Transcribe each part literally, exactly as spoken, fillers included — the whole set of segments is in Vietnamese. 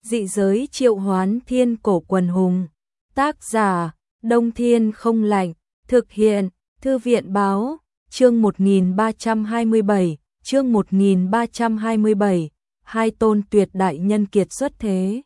Dị giới triệu hoán thiên cổ quần hùng. Tác giả, Đông Thiên Không Lạnh. Thực hiện, Thư viện Báo. Chương một nghìn ba trăm hai mươi bảy, chương một nghìn ba trăm hai mươi bảy, hai tôn tuyệt đại nhân kiệt xuất thế.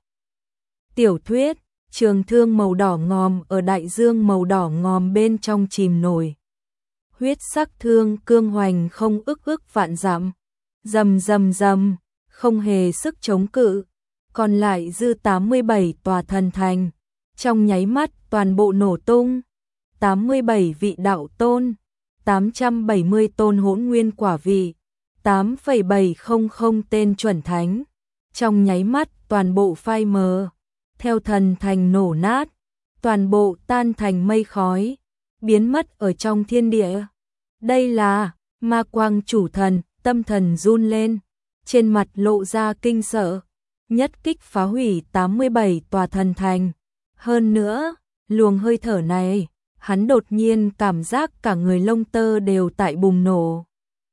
Tiểu thuyết, trường thương màu đỏ ngòm ở đại dương màu đỏ ngòm bên trong chìm nổi. Huyết sắc thương cương hoành không ức ức vạn dặm, rầm rầm rầm, không hề sức chống cự. Còn lại dư tám mươi bảy tòa thần thành, trong nháy mắt toàn bộ nổ tung. tám mươi bảy vị đạo tôn, tám trăm bảy mươi tôn hỗn nguyên quả vị, tám phẩy bảy không không tên chuẩn thánh, trong nháy mắt toàn bộ phai mờ, theo thần thành nổ nát, toàn bộ tan thành mây khói, biến mất ở trong thiên địa. Đây là Ma Quang chủ thần, tâm thần run lên, trên mặt lộ ra kinh sợ, nhất kích phá hủy tám mươi bảy tòa thần thành. Hơn nữa, luồng hơi thở này, hắn đột nhiên cảm giác cả người lông tơ đều tại bùng nổ.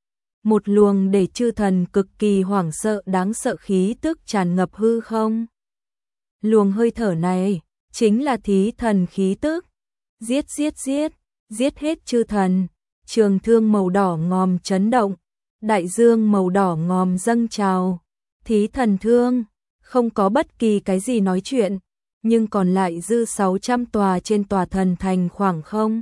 Một luồng để chư thần cực kỳ hoảng sợ đáng sợ khí tức tràn ngập hư không. Luồng hơi thở này, chính là thí thần khí tức. Giết giết giết, giết hết chư thần. Trường thương màu đỏ ngòm chấn động, đại dương màu đỏ ngòm dâng trào. Thí thần thương, không có bất kỳ cái gì nói chuyện, nhưng còn lại dư sáu trăm tòa trên tòa thần thành khoảng không.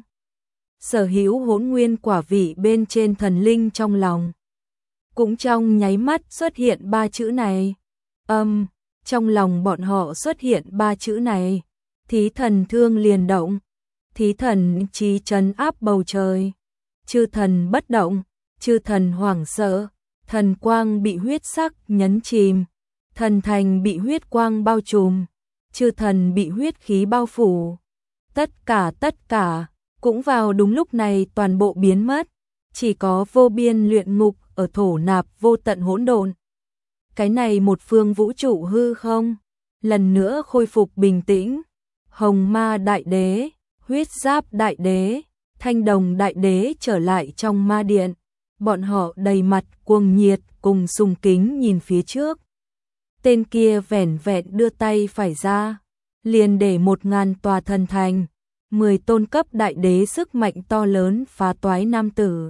Sở hữu hỗn nguyên quả vị bên trên thần linh trong lòng. Cũng trong nháy mắt xuất hiện ba chữ này. Âm, um, trong lòng bọn họ xuất hiện ba chữ này. Thí thần thương liền động. Thí thần chí trấn áp bầu trời. Chư thần bất động, chư thần hoảng sợ, thần quang bị huyết sắc nhấn chìm, thần thành bị huyết quang bao trùm, chư thần bị huyết khí bao phủ. Tất cả tất cả, cũng vào đúng lúc này toàn bộ biến mất, chỉ có vô biên luyện ngục ở thổ nạp vô tận hỗn độn. Cái này một phương vũ trụ hư không, lần nữa khôi phục bình tĩnh. Hồng Ma Đại Đế, Huyết Giáp Đại Đế, Thanh Đồng Đại Đế trở lại trong ma điện, bọn họ đầy mặt cuồng nhiệt cùng sùng kính nhìn phía trước. Tên kia vẻn vẹn đưa tay phải ra, liền để một ngàn tòa thần thành, mười tôn cấp đại đế sức mạnh to lớn phá toái nam tử.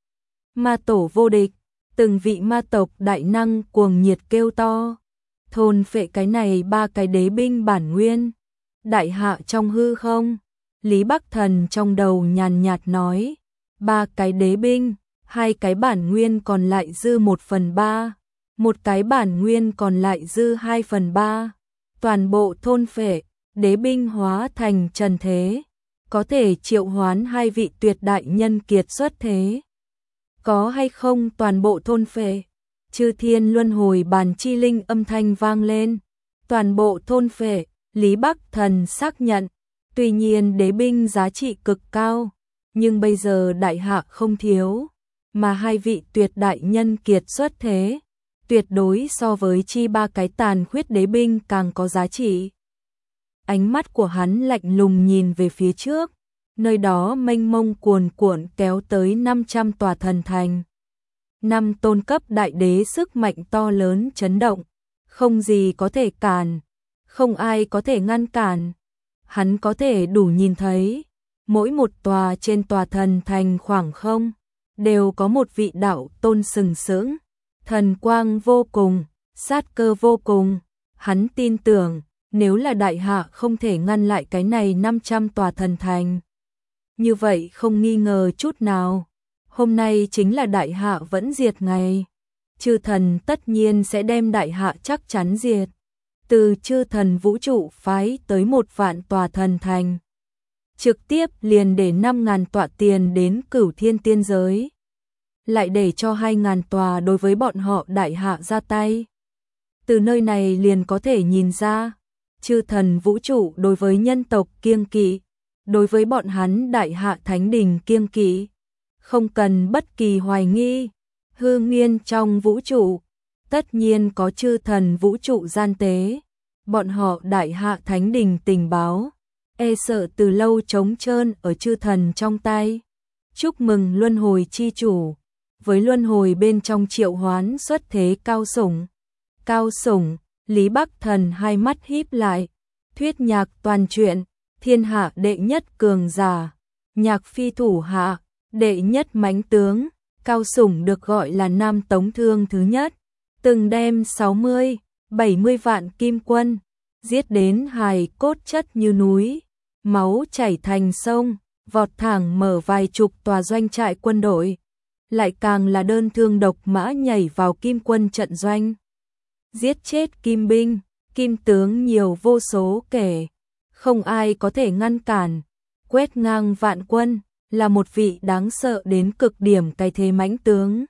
Ma tổ vô địch, từng vị ma tộc đại năng cuồng nhiệt kêu to, thôn phệ cái này ba cái đế binh bản nguyên. Đại hạ trong hư không, Lý Bắc Thần trong đầu nhàn nhạt nói, ba cái đế binh, hai cái bản nguyên còn lại dư một phần ba, một cái bản nguyên còn lại dư hai phần ba, toàn bộ thôn phệ, đế binh hóa thành trần thế, có thể triệu hoán hai vị tuyệt đại nhân kiệt xuất thế. Có hay không toàn bộ thôn phệ? Chư thiên luân hồi bàn chi linh âm thanh vang lên, toàn bộ thôn phệ. Lý Bắc Thần xác nhận, tuy nhiên đế binh giá trị cực cao, nhưng bây giờ đại hạ không thiếu, mà hai vị tuyệt đại nhân kiệt xuất thế, tuyệt đối so với chi ba cái tàn khuyết đế binh càng có giá trị. Ánh mắt của hắn lạnh lùng nhìn về phía trước, nơi đó mênh mông cuồn cuộn kéo tới năm trăm tòa thần thành. Năm tôn cấp đại đế sức mạnh to lớn chấn động, không gì có thể cản. Không ai có thể ngăn cản. Hắn có thể đủ nhìn thấy, mỗi một tòa trên tòa thần thành khoảng không, đều có một vị đạo tôn sừng sững, thần quang vô cùng, sát cơ vô cùng. Hắn tin tưởng, nếu là đại hạ không thể ngăn lại cái này năm trăm tòa thần thành. Như vậy không nghi ngờ chút nào, hôm nay chính là đại hạ vẫn diệt ngày. Chư thần tất nhiên sẽ đem đại hạ chắc chắn diệt. Từ chư thần vũ trụ phái tới một vạn tòa thần thành, trực tiếp liền để năm ngàn tọa tiền đến cửu thiên tiên giới, lại để cho hai ngàn tòa đối với bọn họ đại hạ ra tay. Từ nơi này liền có thể nhìn ra, chư thần vũ trụ đối với nhân tộc kiêng kỵ, đối với bọn hắn đại hạ thánh đình kiêng kỵ, không cần bất kỳ hoài nghi. Hư nguyên trong vũ trụ, tất nhiên có chư thần vũ trụ gian tế, bọn họ đại hạ thánh đình tình báo, e sợ từ lâu trống trơn ở chư thần trong tay. Chúc mừng luân hồi chi chủ, với luân hồi bên trong triệu hoán xuất thế cao sủng. Cao sủng, Lý Bắc Thần hai mắt híp lại, thuyết nhạc toàn truyện, thiên hạ đệ nhất cường giả, nhạc phi thủ hạ, đệ nhất mãnh tướng, Cao Sủng được gọi là Nam Tống Thương thứ nhất, từng đem sáu mươi, bảy mươi vạn kim quân, giết đến hài cốt chất như núi, máu chảy thành sông, vọt thẳng mở vài chục tòa doanh trại quân đội, lại càng là đơn thương độc mã nhảy vào kim quân trận doanh, giết chết kim binh, kim tướng nhiều vô số kể, không ai có thể ngăn cản, quét ngang vạn quân, là một vị đáng sợ đến cực điểm cái thế mãnh tướng.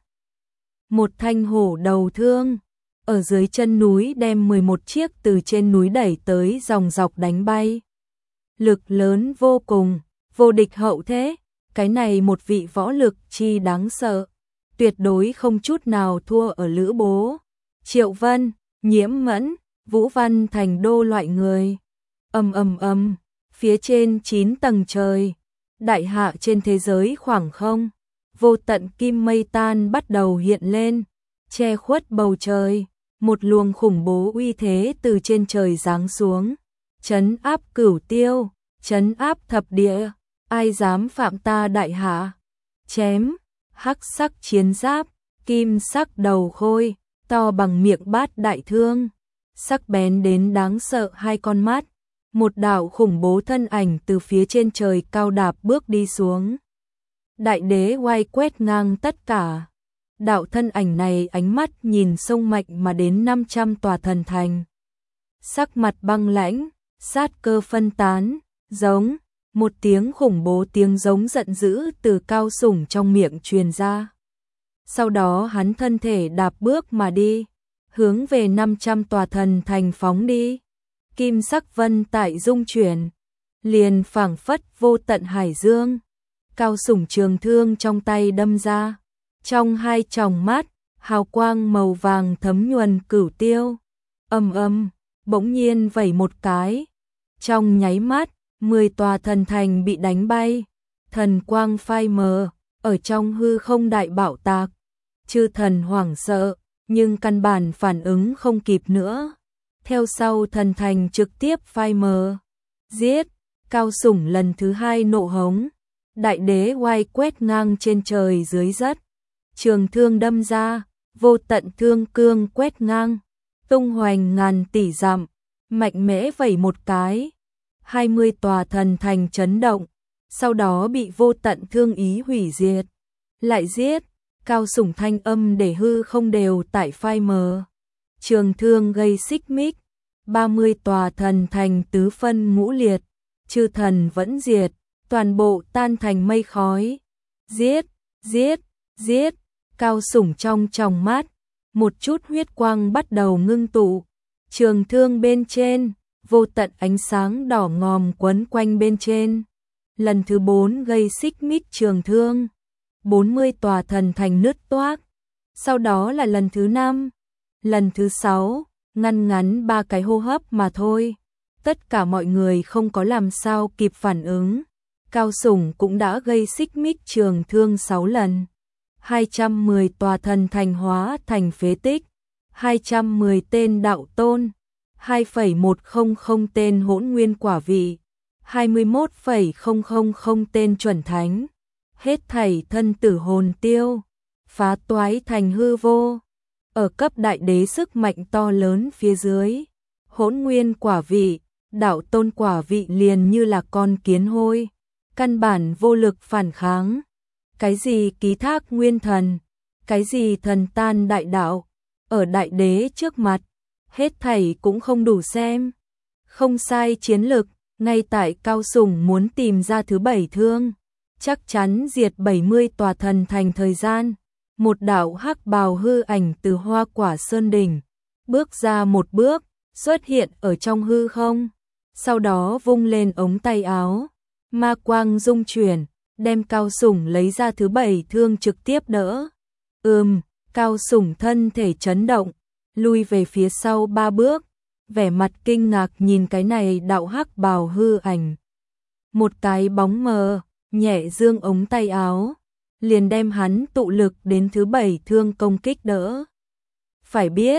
Một thanh hổ đầu thương, ở dưới chân núi đem mười một chiếc từ trên núi đẩy tới dòng dọc đánh bay. Lực lớn vô cùng, vô địch hậu thế, cái này một vị võ lực chi đáng sợ, tuyệt đối không chút nào thua ở Lữ Bố, Triệu Vân, Nhiễm Mẫn, Vũ Văn Thành Đô loại người. Ầm ầm ầm, phía trên chín tầng trời, đại hạ trên thế giới khoảng không, vô tận kim mây tan bắt đầu hiện lên, che khuất bầu trời, một luồng khủng bố uy thế từ trên trời giáng xuống, trấn áp cửu tiêu, trấn áp thập địa, ai dám phạm ta đại hạ. Chém, hắc sắc chiến giáp, kim sắc đầu khôi, to bằng miệng bát đại thương, sắc bén đến đáng sợ hai con mắt. Một đạo khủng bố thân ảnh từ phía trên trời cao đạp bước đi xuống. Đại đế oai quét ngang tất cả. Đạo thân ảnh này ánh mắt nhìn sông mạnh mà đến năm trăm tòa thần thành. Sắc mặt băng lãnh, sát cơ phân tán, giống, một tiếng khủng bố tiếng giống giận dữ từ Cao Sủng trong miệng truyền ra. Sau đó hắn thân thể đạp bước mà đi, hướng về năm trăm tòa thần thành phóng đi. Kim sắc vân tại dung chuyển, liền phảng phất vô tận hải dương. Cao Sủng trường thương trong tay đâm ra, trong hai tròng mắt, hào quang màu vàng thấm nhuần cửu tiêu. Ầm ầm, bỗng nhiên vẩy một cái, trong nháy mắt, mười tòa thần thành bị đánh bay, thần quang phai mờ, ở trong hư không đại bạo tạc. Chư thần hoảng sợ, nhưng căn bản phản ứng không kịp nữa. Theo sau thần thành trực tiếp phai mờ. Giết, Cao Sủng lần thứ hai nộ hống. Đại đế oai quét ngang trên trời dưới đất. Trường thương đâm ra, vô tận thương cương quét ngang. Tung hoành ngàn tỷ dặm, mạnh mẽ vẩy một cái. hai mươi tòa thần thành chấn động, sau đó bị vô tận thương ý hủy diệt. Lại giết, Cao Sủng thanh âm để hư không đều tại phai mờ. Trường thương gây xích mích, ba mươi tòa thần thành tứ phân ngũ liệt, chư thần vẫn diệt, toàn bộ tan thành mây khói. Giết, giết, giết, Cao Sủng trong tròng mắt, một chút huyết quang bắt đầu ngưng tụ. Trường thương bên trên, vô tận ánh sáng đỏ ngòm quấn quanh bên trên. Lần thứ bốn gây xích mích trường thương, bốn mươi tòa thần thành nứt toác. Sau đó là lần thứ năm, lần thứ sáu, ngăn ngắn ba cái hô hấp mà thôi. Tất cả mọi người không có làm sao kịp phản ứng. Cao Sủng cũng đã gây xích mích trường thương sáu lần. hai trăm mười tòa thần thành hóa thành phế tích, hai trăm mười tên đạo tôn, hai phẩy một không không tên hỗn nguyên quả vị, hai mươi mốt phẩy không không không tên chuẩn thánh. Hết thảy thân tử hồn tiêu, phá toái thành hư vô. Ở cấp đại đế sức mạnh to lớn phía dưới, hỗn nguyên quả vị, đạo tôn quả vị liền như là con kiến hôi, căn bản vô lực phản kháng. Cái gì ký thác nguyên thần, cái gì thần tan đại đạo, ở đại đế trước mặt, hết thảy cũng không đủ xem. Không sai chiến lực, ngay tại Cao Sủng muốn tìm ra thứ bảy thương, chắc chắn diệt bảy mươi tòa thần thành thời gian. Một đạo hắc bào hư ảnh từ Hoa Quả Sơn đỉnh, bước ra một bước, xuất hiện ở trong hư không, sau đó vung lên ống tay áo, ma quang dung chuyển, đem Cao Sủng lấy ra thứ bảy thương trực tiếp đỡ. Ừm, Cao Sủng thân thể chấn động, lui về phía sau ba bước, vẻ mặt kinh ngạc nhìn cái này đạo hắc bào hư ảnh. Một cái bóng mờ, nhẹ dương ống tay áo, liền đem hắn tụ lực đến thứ bảy thương công kích đỡ. Phải biết,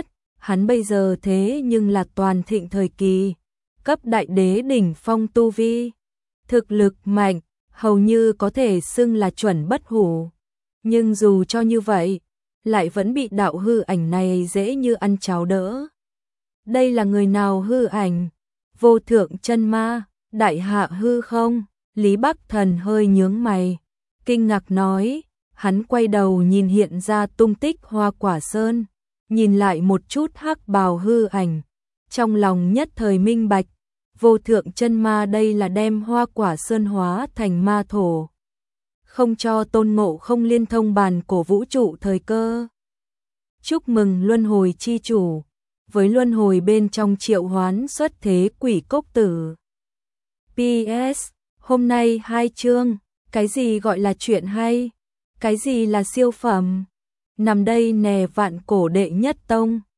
hắn bây giờ thế nhưng là toàn thịnh thời kỳ, cấp đại đế đỉnh phong tu vi, thực lực mạnh, hầu như có thể xưng là chuẩn bất hủ. Nhưng dù cho như vậy, lại vẫn bị đạo hư ảnh này dễ như ăn cháo đỡ. Đây là người nào hư ảnh? Vô thượng chân ma, đại hạ hư không? Lý Bắc Thần hơi nhướng mày, kinh ngạc nói, hắn quay đầu nhìn hiện ra tung tích Hoa Quả Sơn, nhìn lại một chút hắc bào hư ảnh, trong lòng nhất thời minh bạch, vô thượng chân ma đây là đem Hoa Quả Sơn hóa thành ma thổ, không cho Tôn Ngộ Không liên thông bàn cổ vũ trụ thời cơ. Chúc mừng luân hồi chi chủ, với luân hồi bên trong triệu hoán xuất thế quỷ cốc tử. pê ét. Hôm nay hai chương, cái gì gọi là chuyện hay? Cái gì là siêu phẩm? Nằm đây nè vạn cổ đệ nhất tông.